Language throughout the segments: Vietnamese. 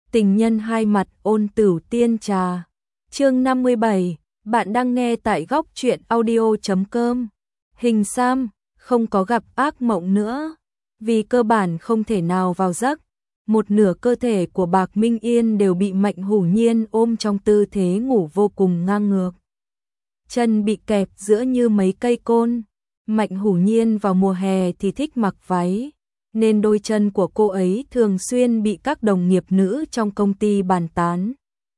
Tình nhân hai mặt ôn tửu tiên trà. Chương 57, bạn đang nghe tại góc truyện audio.com. Hình Sam không có gặp ác mộng nữa, vì cơ bản không thể nào vào giấc. Một nửa cơ thể của Bạc Minh Yên đều bị Mạnh Hủ Nhiên ôm trong tư thế ngủ vô cùng ngang ngược. Chân bị kẹp giữa như mấy cây côn. Mạnh Hủ Nhiên vào mùa hè thì thích mặc váy, nên đôi chân của cô ấy thường xuyên bị các đồng nghiệp nữ trong công ty bàn tán.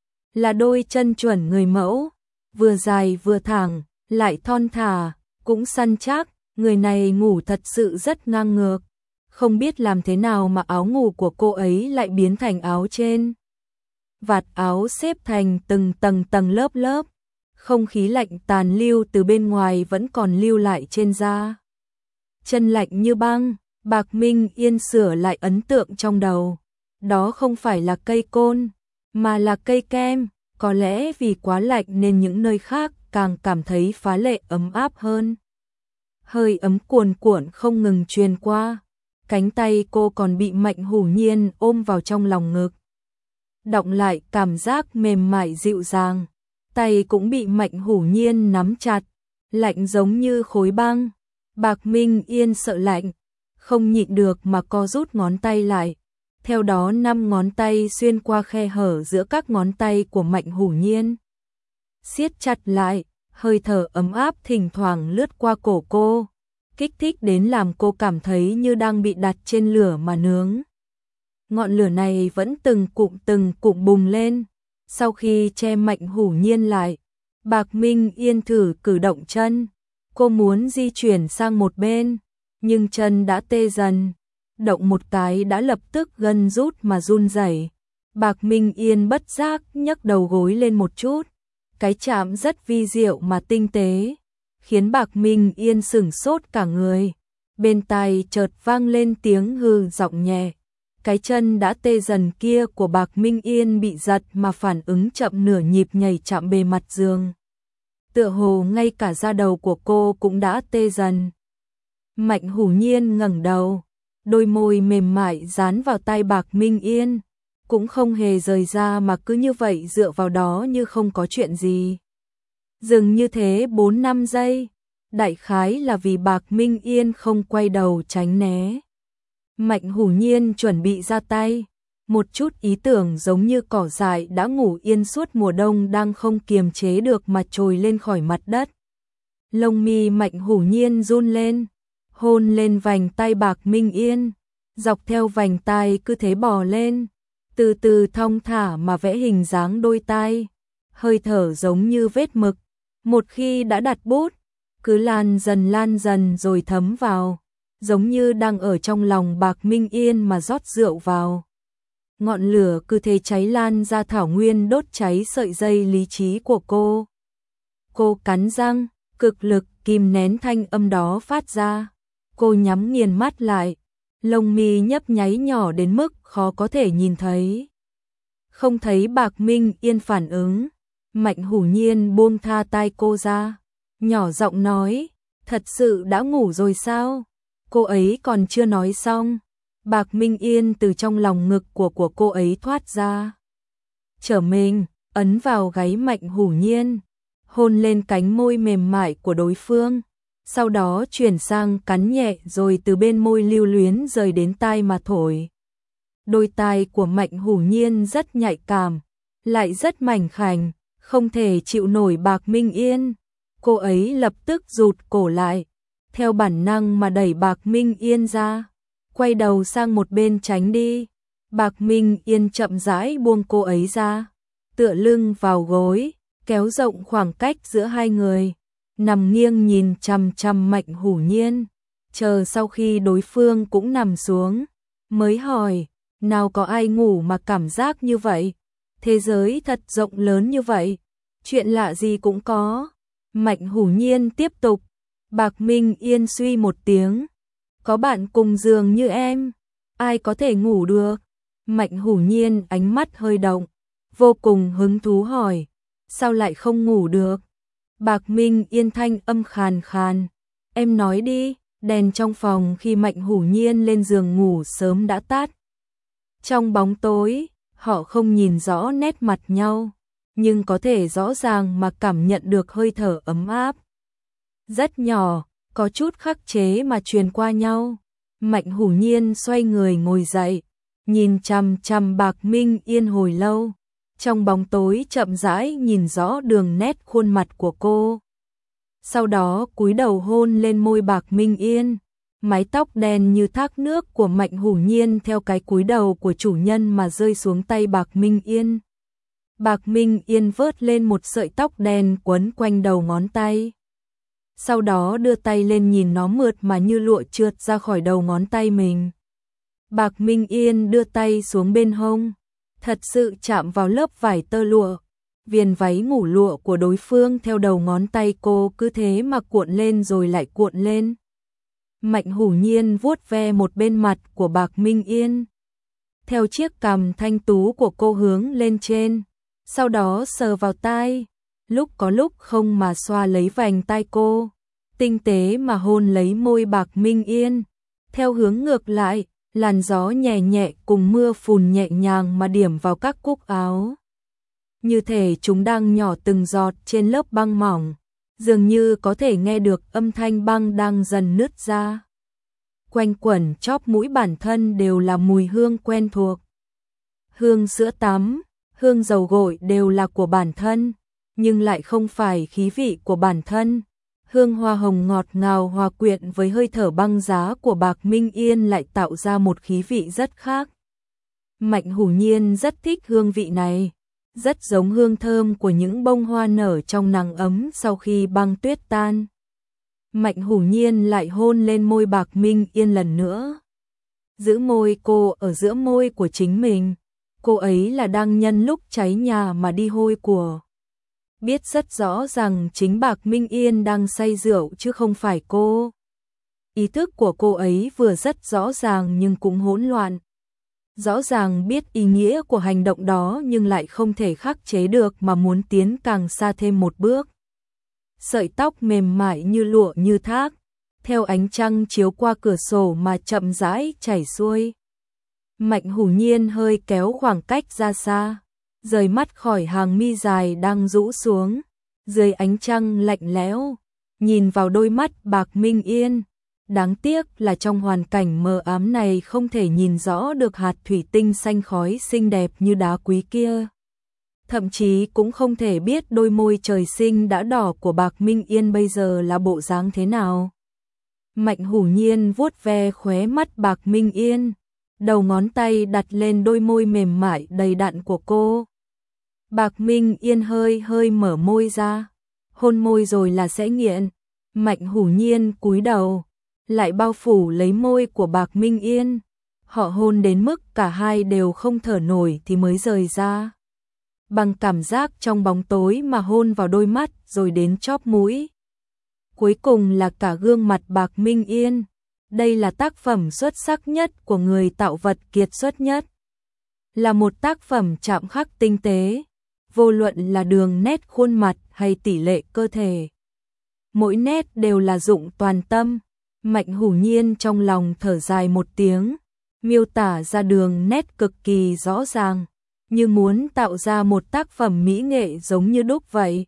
Là đôi chân chuẩn người mẫu, vừa dài vừa thẳng, lại thon thả, cũng săn chắc, người này ngủ thật sự rất ngang ngược. Không biết làm thế nào mà áo ngủ của cô ấy lại biến thành áo trên. Vạt áo xếp thành từng tầng lớp lớp, không khí lạnh tàn lưu từ bên ngoài vẫn còn lưu lại trên da. Chân lạnh như băng. Bạc Minh Yên sửa lại ấn tượng trong đầu. Đó không phải là cây côn, mà là cây kem. Có lẽ vì quá lạnh nên những nơi khác càng cảm thấy phá lệ ấm áp hơn. Hơi ấm cuồn cuộn không ngừng truyền qua. Cánh tay cô còn bị Mạnh Hủ Nhiên ôm vào trong lòng ngực. Đọng lại cảm giác mềm mại dịu dàng. Tay cũng bị Mạnh Hủ Nhiên nắm chặt, lạnh giống như khối băng. Bạc Minh Yên sợ lạnh, không nhịn được mà co rút ngón tay lại. Theo đó 5 ngón tay xuyên qua khe hở giữa các ngón tay của Mạnh Hủ Nhiên. Siết chặt lại, hơi thở ấm áp thỉnh thoảng lướt qua cổ cô, kích thích đến làm cô cảm thấy như đang bị đặt trên lửa mà nướng. Ngọn lửa này vẫn từng cụm bùng lên. Sau khi che Mạnh Hủ Nhiên lại, Bạc Minh Yên thử cử động chân. Cô muốn di chuyển sang một bên, nhưng chân đã tê dần, động một cái đã lập tức gân rút mà run rẩy. Bạc Minh Yên bất giác nhấc đầu gối lên một chút, cái chạm rất vi diệu mà tinh tế, khiến Bạc Minh Yên sửng sốt cả người. Bên tai chợt vang lên tiếng hừ giọng nhẹ. Cái chân đã tê dần kia của Bạc Minh Yên bị giật mà phản ứng chậm nửa nhịp nhảy chạm bề mặt giường. Tựa hồ ngay cả da đầu của cô cũng đã tê dần. Mạnh Hủ Nhiên ngẩng đầu, đôi môi mềm mại dán vào tai Bạc Minh Yên, cũng không hề rời ra mà cứ như vậy dựa vào đó như không có chuyện gì. Dừng như thế 4-5 giây, đại khái là vì Bạc Minh Yên không quay đầu tránh né. Mạnh Hủ Nhiên chuẩn bị ra tay, một chút ý tưởng giống như cỏ dại đã ngủ yên suốt mùa đông đang không kiềm chế được mà trồi lên khỏi mặt đất. Lông mi Mạnh Hủ Nhiên run lên, hôn lên vành tai Bạc Minh Yên, dọc theo vành tai cứ thế bò lên, từ từ thong thả mà vẽ hình dáng đôi tai, hơi thở giống như vết mực, một khi đã đặt bút, cứ lan dần rồi thấm vào, giống như đang ở trong lòng Bạc Minh Yên mà rót rượu vào. Ngọn lửa cứ thế cháy lan ra thảo nguyên đốt cháy sợi dây lý trí của cô. Cô cắn răng, cực lực kìm nén thanh âm đó phát ra. Cô nhắm nghiền mắt lại, lông mi nhấp nháy nhỏ đến mức khó có thể nhìn thấy. Không thấy Bạc Minh Yên phản ứng, Mạnh Hủ Nhiên buông tha tai cô ra, nhỏ giọng nói, thật sự đã ngủ rồi sao? Cô ấy còn chưa nói xong, Bạc Minh Yên từ trong lòng ngực của cô ấy thoát ra. Trở mình, ấn vào gáy Mạnh Hủ Nhiên, hôn lên cánh môi mềm mại của đối phương, sau đó chuyển sang cắn nhẹ rồi từ bên môi lưu luyến rời đến tai mà thổi. Đôi tai của Mạnh Hủ Nhiên rất nhạy cảm, lại rất mảnh khảnh, không thể chịu nổi Bạc Minh Yên. Cô ấy lập tức rụt cổ lại, theo bản năng mà đẩy Bạc Minh Yên ra, quay đầu sang một bên tránh đi. Bạc Minh Yên chậm rãi buông cô ấy ra, tựa lưng vào gối, kéo rộng khoảng cách giữa hai người, nằm nghiêng nhìn chằm chằm Mạnh Hủ Nhiên, chờ sau khi đối phương cũng nằm xuống, mới hỏi, nào có ai ngủ mà cảm giác như vậy, thế giới thật rộng lớn như vậy, chuyện lạ gì cũng có. Mạnh Hủ Nhiên tiếp tục. Bạc Minh Yên suy một tiếng, có bạn cùng giường như em, ai có thể ngủ được? Mạnh Hủ Nhiên ánh mắt hơi động, vô cùng hứng thú hỏi, sao lại không ngủ được? Bạc Minh Yên thanh âm khàn khàn, em nói đi. Đèn trong phòng khi Mạnh Hủ Nhiên lên giường ngủ sớm đã tắt. Trong bóng tối, Họ không nhìn rõ nét mặt nhau, nhưng có thể rõ ràng mà cảm nhận được hơi thở ấm áp. Rất nhỏ, có chút khắc chế mà truyền qua nhau. Mạnh Hủ Nhiên xoay người ngồi dậy, nhìn chằm chằm Bạc Minh Yên hồi lâu. Trong bóng tối chậm rãi nhìn rõ đường nét khuôn mặt của cô. Sau đó cúi đầu hôn lên môi Bạc Minh Yên. Mái tóc đen như thác nước của Mạnh Hủ Nhiên theo cái cúi đầu của chủ nhân mà rơi xuống tay Bạc Minh Yên. Bạc Minh Yên vớt lên một sợi tóc đen quấn quanh đầu ngón tay. Sau đó đưa tay lên nhìn nó mượt mà như lụa trượt ra khỏi đầu ngón tay mình. Bạc Minh Yên đưa tay xuống bên hông, thật sự chạm vào lớp vải tơ lụa. Viền váy ngủ lụa của đối phương theo đầu ngón tay cô cứ thế mà cuộn lên rồi lại cuộn lên. Mạnh Hủ Nhiên vuốt ve một bên mặt của Bạc Minh Yên, theo chiếc cằm thanh tú của cô hướng lên trên, sau đó sờ vào tai, lúc có lúc không mà xoa lấy vành tai cô, tinh tế mà hôn lấy môi Bạc Minh Yên. Theo hướng ngược lại, làn gió nhẹ nhẹ cùng mưa phùn nhẹ nhàng mà điểm vào các cúc áo. Như thể chúng đang nhỏ từng giọt trên lớp băng mỏng, dường như có thể nghe được âm thanh băng đang dần nứt ra. Quanh quẩn chóp mũi bản thân đều là mùi hương quen thuộc. Hương sữa tắm, hương dầu gội đều là của bản thân, nhưng lại không phải khí vị của bản thân. Hương hoa hồng ngọt ngào hòa quyện với hơi thở băng giá của Bạc Minh Yên lại tạo ra một khí vị rất khác. Mạnh Hủ Nhiên rất thích hương vị này, rất giống hương thơm của những bông hoa nở trong nắng ấm sau khi băng tuyết tan. Mạnh Hủ Nhiên lại hôn lên môi Bạc Minh Yên lần nữa. Giữ môi cô ở giữa môi của chính mình, cô ấy là đang nhân lúc cháy nhà mà đi hôi của. Biết rất rõ rằng chính Bạc Minh Yên đang say rượu chứ không phải cô. Ý thức của cô ấy vừa rất rõ ràng nhưng cũng hỗn loạn. Rõ ràng biết ý nghĩa của hành động đó nhưng lại không thể khắc chế được mà muốn tiến càng xa thêm một bước. Sợi tóc mềm mại như lụa như thác, theo ánh trăng chiếu qua cửa sổ mà chậm rãi chảy xuôi. Mạnh Hủ Nhiên hơi kéo khoảng cách ra xa, rời mắt khỏi hàng mi dài đang rũ xuống, dưới ánh trăng lạnh lẽo, nhìn vào đôi mắt Bạc Minh Yên. Đáng tiếc là trong hoàn cảnh mờ ám này không thể nhìn rõ được hạt thủy tinh xanh khói xinh đẹp như đá quý kia. Thậm chí cũng không thể biết đôi môi trời sinh đã đỏ của Bạc Minh Yên bây giờ là bộ dáng thế nào. Mạnh Hủ Nhiên vuốt ve khóe mắt Bạc Minh Yên, đầu ngón tay đặt lên đôi môi mềm mại đầy đặn của cô. Bạc Minh Yên hơi hơi mở môi ra, hôn môi rồi là sẽ nghiện. Mạnh Hủ Nhiên cúi đầu, lại bao phủ lấy môi của Bạc Minh Yên. Họ hôn đến mức cả hai đều không thở nổi thì mới rời ra. Bằng cảm giác trong bóng tối mà hôn vào đôi mắt rồi đến chóp mũi. Cuối cùng là cả gương mặt Bạc Minh Yên. Đây là tác phẩm xuất sắc nhất của người tạo vật kiệt xuất nhất. Là một tác phẩm chạm khắc tinh tế, vô luận là đường nét khuôn mặt hay tỷ lệ cơ thể. Mỗi nét đều là dụng toàn tâm. Mạnh Hủ Nhiên trong lòng thở dài một tiếng, miêu tả ra đường nét cực kỳ rõ ràng, như muốn tạo ra một tác phẩm mỹ nghệ giống như đúc vậy.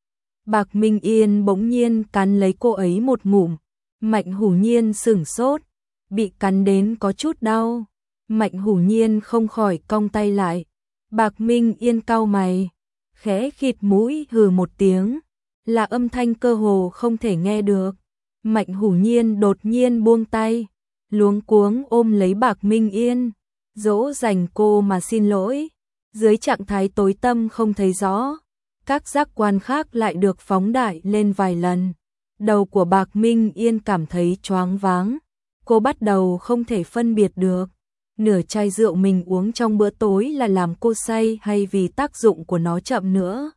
Bạc Minh Yên bỗng nhiên cắn lấy cô ấy một ngụm. Mạnh Hủ Nhiên sửng sốt, bị cắn đến có chút đau. Mạnh Hủ Nhiên không khỏi cong tay lại. Bạc Minh Yên cau mày, khẽ khịt mũi hừ một tiếng, là âm thanh cơ hồ không thể nghe được. Mạnh Hủ Nhiên đột nhiên buông tay, luống cuống ôm lấy Bạc Minh Yên, dỗ dành cô mà xin lỗi. Dưới trạng thái tối tăm không thấy rõ, các giác quan khác lại được phóng đại lên vài lần. Đầu của Bạc Minh Yên cảm thấy choáng váng, cô bắt đầu không thể phân biệt được nửa chai rượu mình uống trong bữa tối là làm cô say hay vì tác dụng của nó chậm nữa.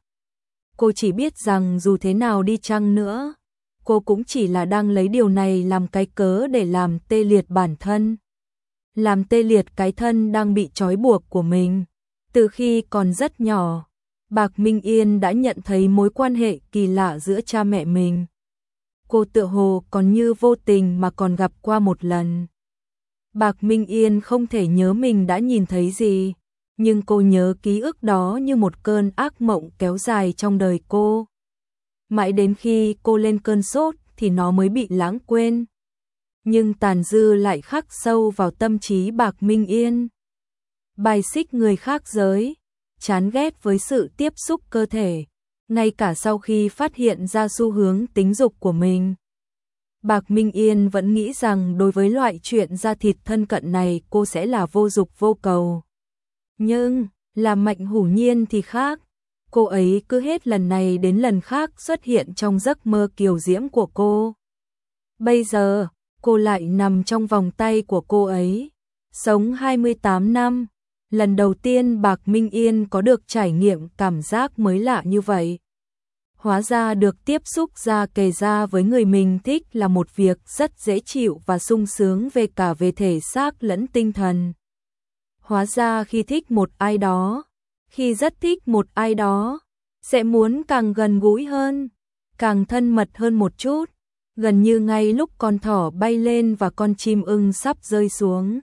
Cô chỉ biết rằng dù thế nào đi chăng nữa, cô cũng chỉ là đang lấy điều này làm cái cớ để làm tê liệt bản thân. Làm tê liệt cái thân đang bị trói buộc của mình. Từ khi còn rất nhỏ, Bạc Minh Yên đã nhận thấy mối quan hệ kỳ lạ giữa cha mẹ mình. Cô tựa hồ còn như vô tình mà còn gặp qua một lần. Bạc Minh Yên không thể nhớ mình đã nhìn thấy gì, nhưng cô nhớ ký ức đó như một cơn ác mộng kéo dài trong đời cô. Mãi đến khi cô lên cơn sốt thì nó mới bị lãng quên. Nhưng tàn dư lại khắc sâu vào tâm trí Bạc Minh Yên. Bài xích người khác giới, chán ghét với sự tiếp xúc cơ thể, ngay cả sau khi phát hiện ra xu hướng tính dục của mình. Bạc Minh Yên vẫn nghĩ rằng đối với loại chuyện da thịt thân cận này cô sẽ là vô dục vô cầu. Nhưng, là Mạnh Hủ Nhiên thì khác. Cô ấy cứ hết lần này đến lần khác xuất hiện trong giấc mơ kiều diễm của cô. Bây giờ, cô lại nằm trong vòng tay của cô ấy. Sống 28 năm, lần đầu tiên Bạc Minh Yên có được trải nghiệm cảm giác mới lạ như vậy. Hóa ra được tiếp xúc da kề da với người mình thích là một việc rất dễ chịu và sung sướng về cả về thể xác lẫn tinh thần. Hóa ra khi thích một ai đó, khi rất thích một ai đó, sẽ muốn càng gần gũi hơn, càng thân mật hơn một chút, gần như ngay lúc con thỏ bay lên và con chim ưng sắp rơi xuống.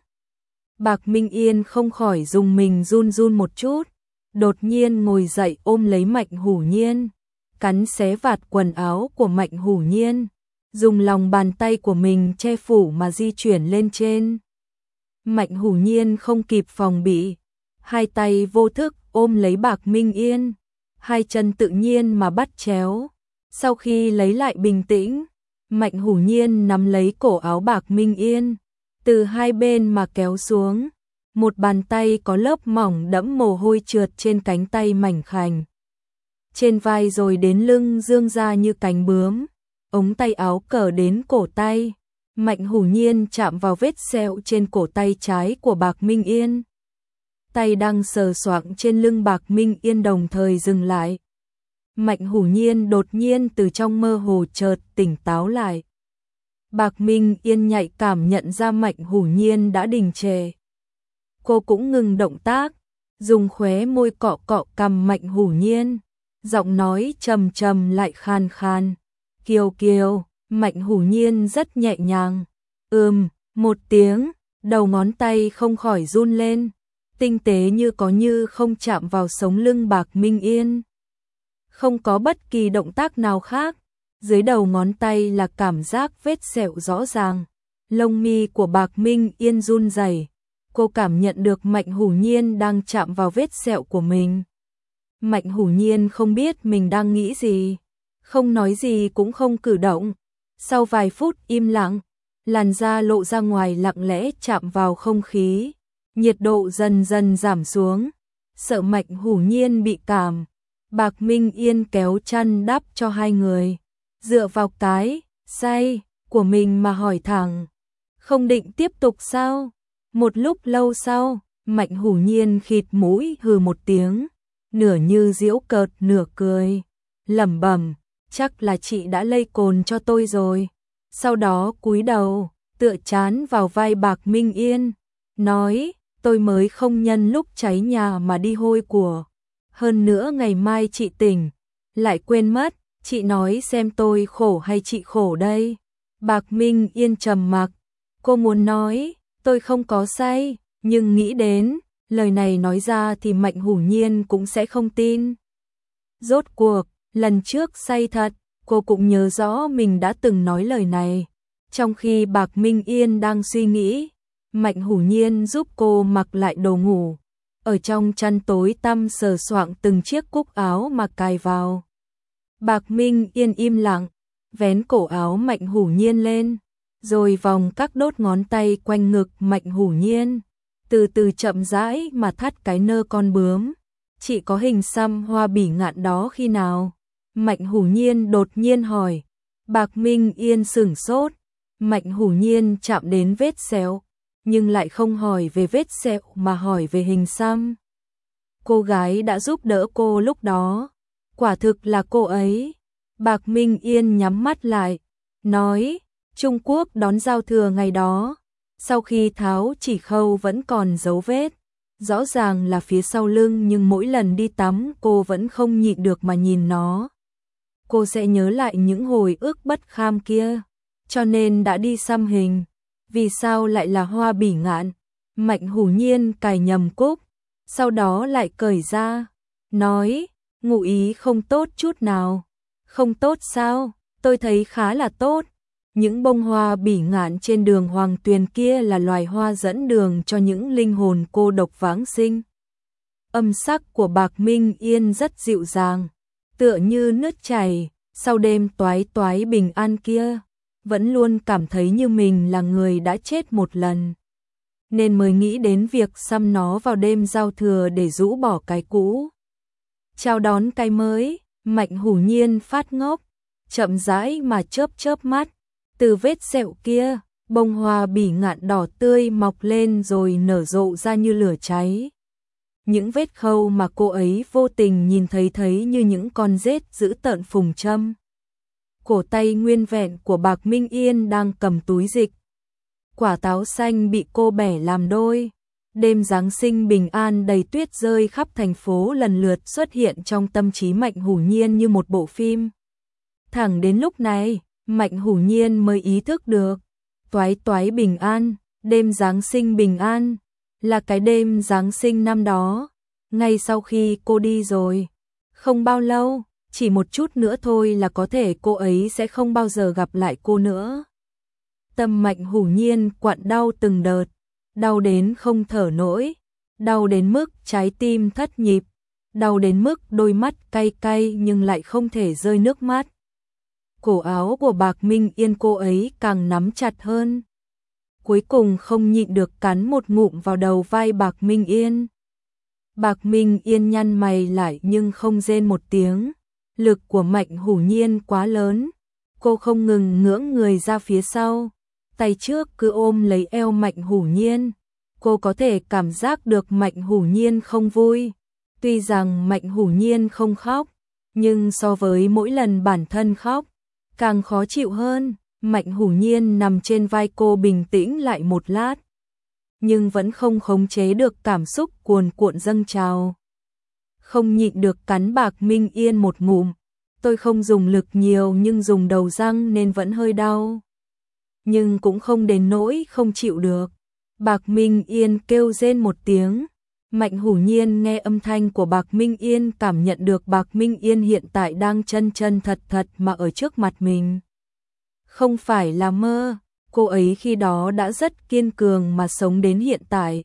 Bạc Minh Yên không khỏi dùng mình run run một chút, đột nhiên ngồi dậy ôm lấy Mạnh Hủ Nhiên, cắn xé vạt quần áo của Mạnh Hủ Nhiên, dùng lòng bàn tay của mình che phủ mà di chuyển lên trên. Mạnh Hủ Nhiên không kịp phòng bị, hai tay vô thức ôm lấy Bạc Minh Yên, hai chân tự nhiên mà bắt chéo. Sau khi lấy lại bình tĩnh, Mạnh Hủ Nhiên nắm lấy cổ áo Bạc Minh Yên, từ hai bên mà kéo xuống. Một bàn tay có lớp mỏng đẫm mồ hôi trượt trên cánh tay mảnh khảnh, trên vai rồi đến lưng dương ra như cánh bướm, ống tay áo cởi đến cổ tay. Mạnh Hủ Nhiên chạm vào vết sẹo trên cổ tay trái của Bạc Minh Yên. Tay đang sờ soạng trên lưng Bạc Minh Yên đồng thời dừng lại. Mạnh Hủ Nhiên đột nhiên từ trong mơ hồ chợt tỉnh táo lại. Bạc Minh Yên nhạy cảm nhận ra Mạnh Hủ Nhiên đã đình trệ. Cô cũng ngừng động tác, dùng khóe môi cọ cọ cằm Mạnh Hủ Nhiên, giọng nói trầm trầm lại khan khan. Kiều Kiều. Mạnh Hủ Nhiên rất nhẹ nhàng. Một tiếng, đầu ngón tay không khỏi run lên, tinh tế như có như không chạm vào sống lưng Bạc Minh Yên. Không có bất kỳ động tác nào khác, dưới đầu ngón tay là cảm giác vết sẹo rõ ràng. Lông mi của Bạc Minh Yên run rẩy, cô cảm nhận được Mạnh Hủ Nhiên đang chạm vào vết sẹo của mình. Mạnh Hủ Nhiên không biết mình đang nghĩ gì, không nói gì cũng không cử động. Sau vài phút im lặng, làn da lộ ra ngoài lặng lẽ chạm vào không khí, nhiệt độ dần dần giảm xuống. Sợ Mạnh Hủ Nhiên bị cảm, Bạc Minh Yên kéo chăn đắp cho hai người, dựa vào cái say của mình mà hỏi thẳng, không định tiếp tục sao? Một lúc lâu sau, Mạnh Hủ Nhiên khịt mũi hừ một tiếng, nửa như giễu cợt nửa cười, lẩm bẩm, chắc là chị đã lây cồn cho tôi rồi. Sau đó cúi đầu, tựa chán vào vai Bạc Minh Yên, nói, tôi mới không nhân lúc cháy nhà mà đi hôi của. Hơn nữa ngày mai chị tỉnh, lại quên mất, chị nói xem tôi khổ hay chị khổ đây. Bạc Minh Yên trầm mặc, cô muốn nói, tôi không có say, nhưng nghĩ đến, lời này nói ra thì Mạnh Hủ Nhiên cũng sẽ không tin. Rốt cuộc, lần trước say thật, cô cũng nhớ rõ mình đã từng nói lời này. Trong khi Bạc Minh Yên đang suy nghĩ, Mạnh Hủ Nhiên giúp cô mặc lại đồ ngủ, ở trong chăn tối tăm sờ soạng từng chiếc cúc áo mà cài vào. Bạc Minh Yên im lặng, vén cổ áo Mạnh Hủ Nhiên lên, rồi vòng các đốt ngón tay quanh ngực Mạnh Hủ Nhiên, từ từ chậm rãi mà thắt cái nơ con bướm. Chị có hình xăm hoa bỉ ngạn đó khi nào? Mạnh Hủ Nhiên đột nhiên hỏi. Bạc Minh Yên sửng sốt. Mạnh Hủ Nhiên chạm đến vết sẹo, nhưng lại không hỏi về vết sẹo mà hỏi về hình xăm. Cô gái đã giúp đỡ cô lúc đó, quả thực là cô ấy. Bạc Minh Yên nhắm mắt lại, nói, Trung Quốc đón giao thừa ngày đó, sau khi tháo chỉ khâu vẫn còn dấu vết, rõ ràng là phía sau lưng, nhưng mỗi lần đi tắm cô vẫn không nhịn được mà nhìn nó. Cô sẽ nhớ lại những hồi ức bất kham kia, cho nên đã đi xăm hình. Vì sao lại là hoa bỉ ngạn? Mạnh Hủ Nhiên cài nhầm cúc, sau đó lại cởi ra, nói, ngụ ý không tốt chút nào. Không tốt sao? Tôi thấy khá là tốt. Những bông hoa bỉ ngạn trên đường Hoàng Tuyền kia là loài hoa dẫn đường cho những linh hồn cô độc vãng sinh. Âm sắc của Bạc Minh Yên rất dịu dàng, tựa như nước chảy, sau đêm toái toái bình an kia, vẫn luôn cảm thấy như mình là người đã chết một lần. Nên mới nghĩ đến việc xăm nó vào đêm giao thừa để rũ bỏ cái cũ, chào đón cái mới. Mạnh Hủ Nhiên phát ngốc, chậm rãi mà chớp chớp mắt. Từ vết sẹo kia, bông hoa bỉ ngạn đỏ tươi mọc lên rồi nở rộ ra như lửa cháy. Những vết khâu mà cô ấy vô tình nhìn thấy như những con rết dữ tợn phùng châm. Cổ tay nguyên vẹn của Bạc Minh Yên đang cầm túi dịch. Quả táo xanh bị cô bẻ làm đôi. Đêm Giáng sinh bình an đầy tuyết rơi khắp thành phố lần lượt xuất hiện trong tâm trí Mạnh Hủ Nhiên như một bộ phim. Thẳng đến lúc này, Mạnh Hủ Nhiên mới ý thức được, toái toái bình an, đêm Giáng sinh bình an, là cái đêm Giáng sinh năm đó, ngay sau khi cô đi rồi. Không bao lâu, chỉ một chút nữa thôi là có thể cô ấy sẽ không bao giờ gặp lại cô nữa. Tâm Mạnh Hủ Nhiên quặn đau từng đợt, đau đến không thở nổi, đau đến mức trái tim thất nhịp, đau đến mức đôi mắt cay cay nhưng lại không thể rơi nước mắt. Cổ áo của Bạc Minh Yên cô ấy càng nắm chặt hơn. Cuối cùng không nhịn được cắn một ngụm vào đầu vai Bạc Minh Yên. Bạc Minh Yên nhăn mày lại nhưng không rên một tiếng. Lực của Mạnh Hủ Nhiên quá lớn. Cô không ngừng ngưỡng người ra phía sau. Tay trước cứ ôm lấy eo Mạnh Hủ Nhiên. Cô có thể cảm giác được Mạnh Hủ Nhiên không vui. Tuy rằng Mạnh Hủ Nhiên không khóc, nhưng so với mỗi lần bản thân khóc, càng khó chịu hơn. Mạnh Hủ Nhiên nằm trên vai cô bình tĩnh lại một lát, nhưng vẫn không khống chế được cảm xúc cuồn cuộn dâng trào. Không nhịn được cắn Bạc Minh Yên một ngụm. Tôi không dùng lực nhiều nhưng dùng đầu răng nên vẫn hơi đau. Nhưng cũng không đến nỗi không chịu được. Bạc Minh Yên kêu rên một tiếng. Mạnh Hủ Nhiên nghe âm thanh của Bạc Minh Yên, cảm nhận được Bạc Minh Yên hiện tại đang chân chân thật thật mà ở trước mặt mình. Không phải là mơ, cô ấy khi đó đã rất kiên cường mà sống đến hiện tại.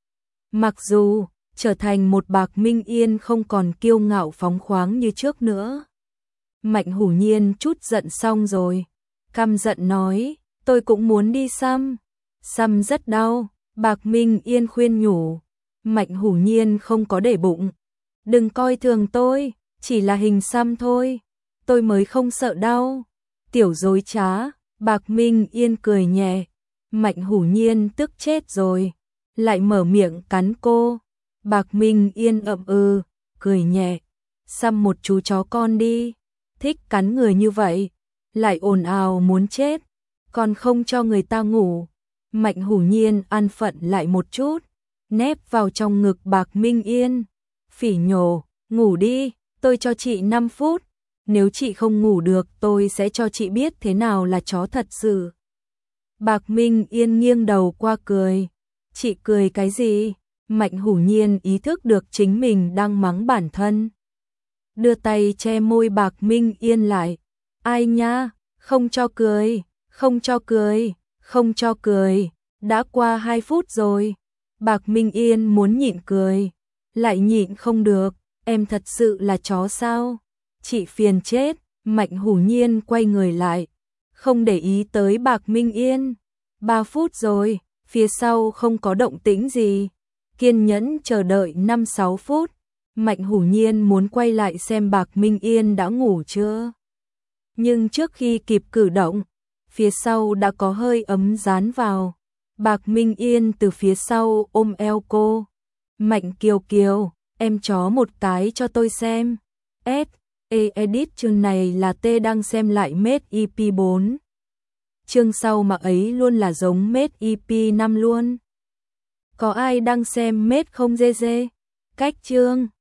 Mặc dù trở thành một Bạc Minh Yên không còn kiêu ngạo phóng khoáng như trước nữa. Mạnh Hủ Nhiên chút giận xong rồi, căm giận nói, tôi cũng muốn đi xăm. Xăm rất đau, Bạc Minh Yên khuyên nhủ. Mạnh Hủ Nhiên không có để bụng. Đừng coi thường tôi, chỉ là hình xăm thôi. Tôi mới không sợ đau. Tiểu dối trá, Bạc Minh Yên cười nhẹ. Mạnh Hủ Nhiên tức chết rồi, lại mở miệng cắn cô. Bạc Minh Yên cười nhẹ. Xăm một chú chó con đi, thích cắn người như vậy, lại ồn ào muốn chết, còn không cho người ta ngủ. Mạnh Hủ Nhiên an phận lại một chút, nép vào trong ngực Bạc Minh Yên, phỉ nhổ, ngủ đi, tôi cho chị 5 phút, nếu chị không ngủ được tôi sẽ cho chị biết thế nào là chó thật sự. Bạc Minh Yên nghiêng đầu qua cười, chị cười cái gì? Mạnh Hủ Nhiên ý thức được chính mình đang mắng bản thân. Đưa tay che môi Bạc Minh Yên lại, ai nha, không cho cười, không cho cười, không cho cười, đã qua 2 phút rồi. Bạc Minh Yên muốn nhịn cười, lại nhịn không được, em thật sự là chó sao? Chị phiền chết. Mạnh Hủ Nhiên quay người lại, không để ý tới Bạc Minh Yên. 3 phút rồi, phía sau không có động tĩnh gì. Kiên nhẫn chờ đợi 5-6 phút, Mạnh Hủ Nhiên muốn quay lại xem Bạc Minh Yên đã ngủ chưa. Nhưng trước khi kịp cử động, phía sau đã có hơi ấm dán vào. Bạc Minh Yên từ phía sau ôm eo cô. Mạnh Kiều Kiều, em chó một cái cho tôi xem. Edit chương này là T đang xem lại Made EP 4. Chương sau mà ấy luôn là giống Made EP 5 luôn. Có ai đang xem Made không GG? Cách chương